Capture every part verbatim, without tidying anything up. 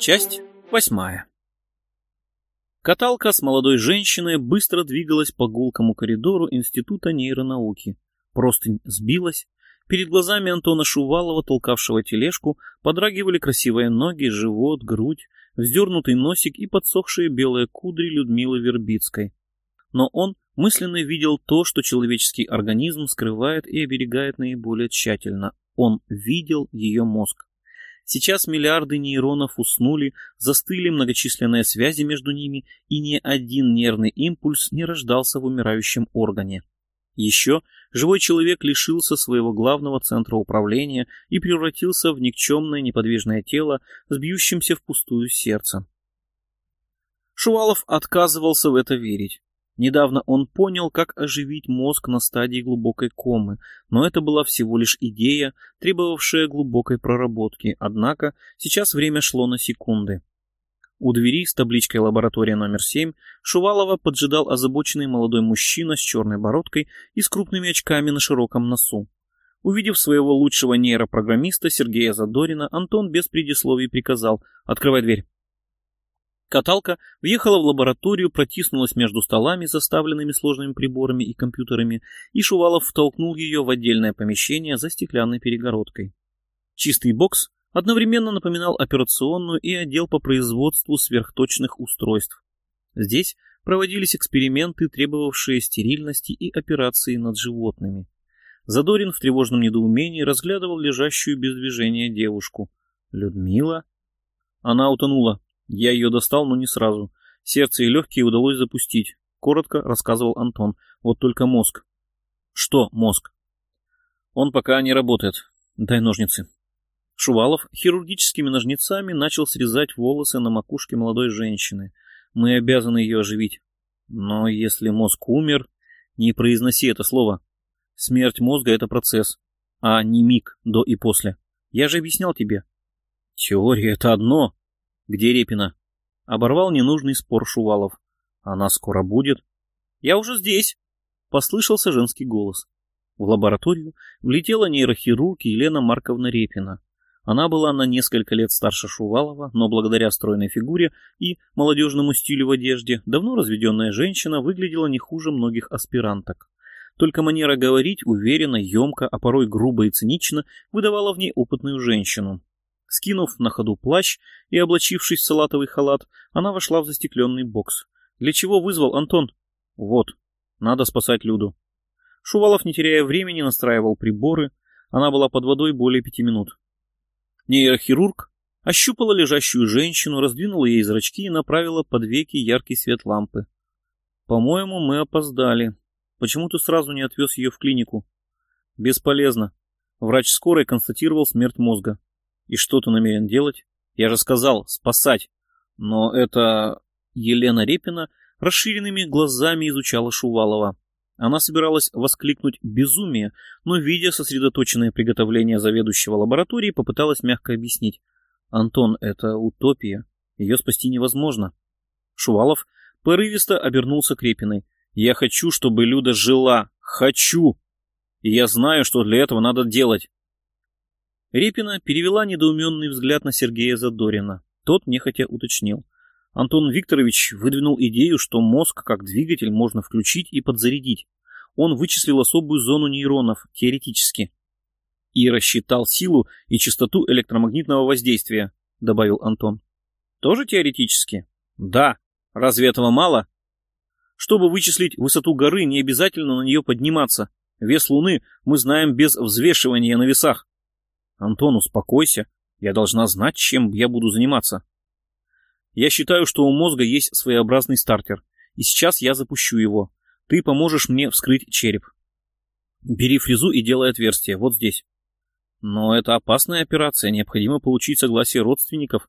Часть восьмая. Каталка с молодой женщиной быстро двигалась по гулкому коридору Института нейронауки. Простынь сбилась. Перед глазами Антона Шувалова, толкавшего тележку, подрагивали красивые ноги, живот, грудь, вздернутый носик и подсохшие белые кудри Людмилы Вербицкой. Но он мысленно видел то, что человеческий организм скрывает и оберегает наиболее тщательно. Он видел ее мозг. Сейчас миллиарды нейронов уснули, застыли многочисленные связи между ними, и ни один нервный импульс не рождался в умирающем органе. Еще живой человек лишился своего главного центра управления и превратился в никчемное неподвижное тело с бьющимся впустую сердцем. Шувалов отказывался в это верить. Недавно он понял, как оживить мозг на стадии глубокой комы, но это была всего лишь идея, требовавшая глубокой проработки, однако сейчас время шло на секунды. У двери с табличкой «Лаборатория номер семь» Шувалова поджидал озабоченный молодой мужчина с черной бородкой и с крупными очками на широком носу. Увидев своего лучшего нейропрограммиста Сергея Задорина, Антон без предисловий приказал «Открывай дверь». Каталка въехала в лабораторию, протиснулась между столами, заставленными сложными приборами и компьютерами, и Шувалов втолкнул ее в отдельное помещение за стеклянной перегородкой. Чистый бокс одновременно напоминал операционную и отдел по производству сверхточных устройств. Здесь проводились эксперименты, требовавшие стерильности и операции над животными. Задорин в тревожном недоумении разглядывал лежащую без движения девушку. Людмила? Она утонула. Я ее достал, но не сразу. Сердце и легкие удалось запустить. Коротко рассказывал Антон. Вот только мозг. Что мозг? Он пока не работает. Дай ножницы. Шувалов хирургическими ножницами начал срезать волосы на макушке молодой женщины. Мы обязаны ее оживить. Но если мозг умер, не произноси это слово. Смерть мозга — это процесс, а не миг до и после. Я же объяснял тебе. Теория — это одно. Где Репина? Оборвал ненужный спор Шувалов. Она скоро будет. Я уже здесь. Послышался женский голос. В лабораторию влетела нейрохирург Елена Марковна Репина. Она была на несколько лет старше Шувалова, но благодаря стройной фигуре и молодежному стилю в одежде давно разведенная женщина выглядела не хуже многих аспиранток. Только манера говорить уверенно, емко, а порой грубо и цинично выдавала в ней опытную женщину. Скинув на ходу плащ и облачившись в салатовый халат, она вошла в застекленный бокс. Для чего вызвал Антон? Вот, надо спасать Люду. Шувалов, не теряя времени, настраивал приборы. Она была под водой более пяти минут. Нейрохирург ощупала лежащую женщину, раздвинула ей зрачки и направила под веки яркий свет лампы. По-моему, мы опоздали. Почему ты сразу не отвез ее в клинику? Бесполезно. Врач скорой констатировал смерть мозга. И что ты намерен делать? Я же сказал, спасать. Но это... Елена Репина расширенными глазами изучала Шувалова. Она собиралась воскликнуть «безумие», но, видя сосредоточенное приготовление заведующего лабораторией, попыталась мягко объяснить. «Антон, это утопия. Ее спасти невозможно». Шувалов порывисто обернулся к Репиной. «Я хочу, чтобы Люда жила. Хочу! И я знаю, что для этого надо делать». Репина перевела недоуменный взгляд на Сергея Задорина. Тот нехотя уточнил. Антон Викторович выдвинул идею, что мозг как двигатель можно включить и подзарядить. Он вычислил особую зону нейронов, теоретически. И рассчитал силу и частоту электромагнитного воздействия, добавил Антон. Тоже теоретически? Да. Разве этого мало? Чтобы вычислить высоту горы, не обязательно на нее подниматься. Вес Луны мы знаем без взвешивания на весах. Антон, успокойся. Я должна знать, чем я буду заниматься. Я считаю, что у мозга есть своеобразный стартер. И сейчас я запущу его. Ты поможешь мне вскрыть череп. Бери фрезу и делай отверстие. Вот здесь. Но это опасная операция. Необходимо получить согласие родственников.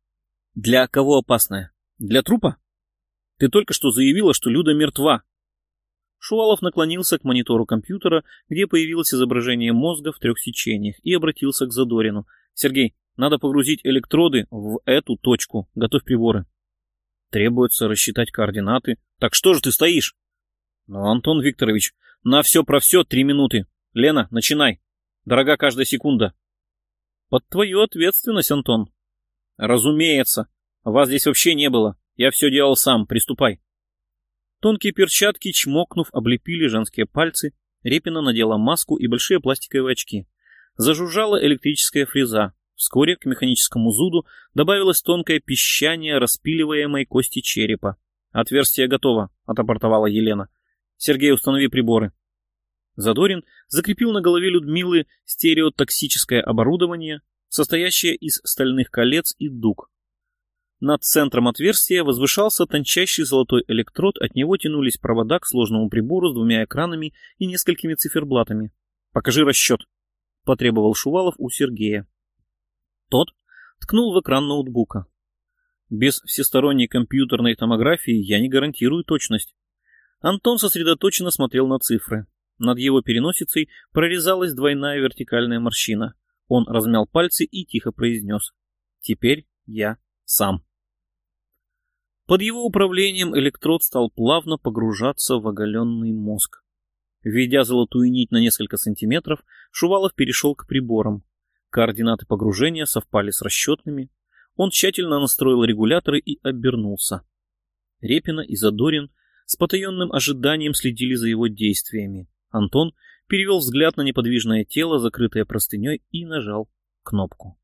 Для кого опасная? Для трупа? Ты только что заявила, что Люда мертва. Шувалов наклонился к монитору компьютера, где появилось изображение мозга в трех сечениях, и обратился к Задорину. «Сергей, надо погрузить электроды в эту точку. Готовь приборы». «Требуется рассчитать координаты». «Так что же ты стоишь?» «Ну, Антон Викторович, на все про все три минуты. Лена, начинай. Дорога каждая секунда». «Под твою ответственность, Антон». Разумеется. Вас здесь вообще не было. Я все делал сам. Приступай. Тонкие перчатки, чмокнув, облепили женские пальцы. Репина надела маску и большие пластиковые очки. Зажужжала электрическая фреза. Вскоре к механическому зуду добавилось тонкое пищание распиливаемой кости черепа. «Отверстие готово», — отрапортовала Елена. «Сергей, установи приборы». Задорин закрепил на голове Людмилы стереотоксическое оборудование, состоящее из стальных колец и дуг. Над центром отверстия возвышался тончайший золотой электрод, от него тянулись провода к сложному прибору с двумя экранами и несколькими циферблатами. «Покажи расчет», — потребовал Шувалов у Сергея. Тот ткнул в экран ноутбука. «Без всесторонней компьютерной томографии я не гарантирую точность». Антон сосредоточенно смотрел на цифры. Над его переносицей прорезалась двойная вертикальная морщина. Он размял пальцы и тихо произнес: «Теперь я сам». Под его управлением электрод стал плавно погружаться в оголенный мозг. Введя золотую нить на несколько сантиметров, Шувалов перешел к приборам. Координаты погружения совпали с расчетными. Он тщательно настроил регуляторы и обернулся. Репина и Задорин с потаенным ожиданием следили за его действиями. Антон перевел взгляд на неподвижное тело, закрытое простыней, и нажал кнопку.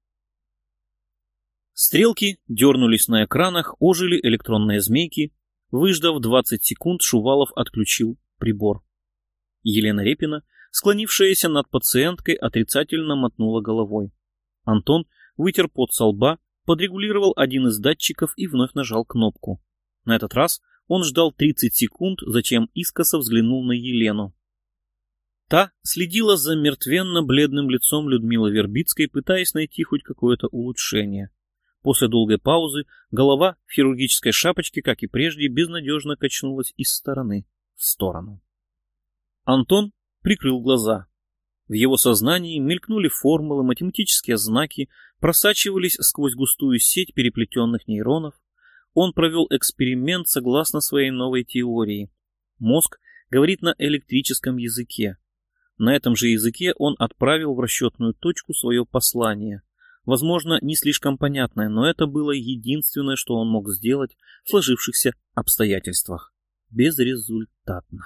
Стрелки дернулись на экранах, ожили электронные змейки. Выждав двадцать секунд, Шувалов отключил прибор. Елена Репина, склонившаяся над пациенткой, отрицательно мотнула головой. Антон вытер пот со лба, подрегулировал один из датчиков и вновь нажал кнопку. На этот раз он ждал тридцать секунд, затем искоса взглянул на Елену. Та следила за мертвенно-бледным лицом Людмилы Вербицкой, пытаясь найти хоть какое-то улучшение. После долгой паузы голова в хирургической шапочке, как и прежде, безнадежно качнулась из стороны в сторону. Антон прикрыл глаза. В его сознании мелькнули формулы, математические знаки, просачивались сквозь густую сеть переплетенных нейронов. Он провел эксперимент согласно своей новой теории. Мозг говорит на электрическом языке. На этом же языке он отправил в расчетную точку свое послание. Возможно, не слишком понятное, но это было единственное, что он мог сделать в сложившихся обстоятельствах. Безрезультатно.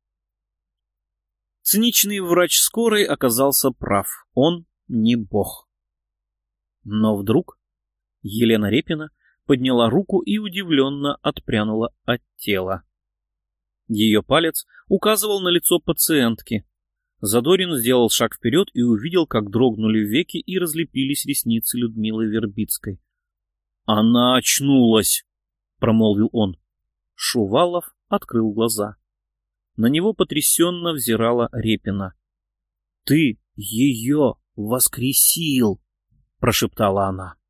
Циничный врач скорой оказался прав. Он не бог. Но вдруг Елена Репина подняла руку и удивленно отпрянула от тела. Ее палец указывал на лицо пациентки. Задорин сделал шаг вперед и увидел, как дрогнули веки и разлепились ресницы Людмилы Вербицкой. «Она очнулась!» — промолвил он. Шувалов открыл глаза. На него потрясенно взирала Репина. «Ты ее воскресил!» — прошептала она.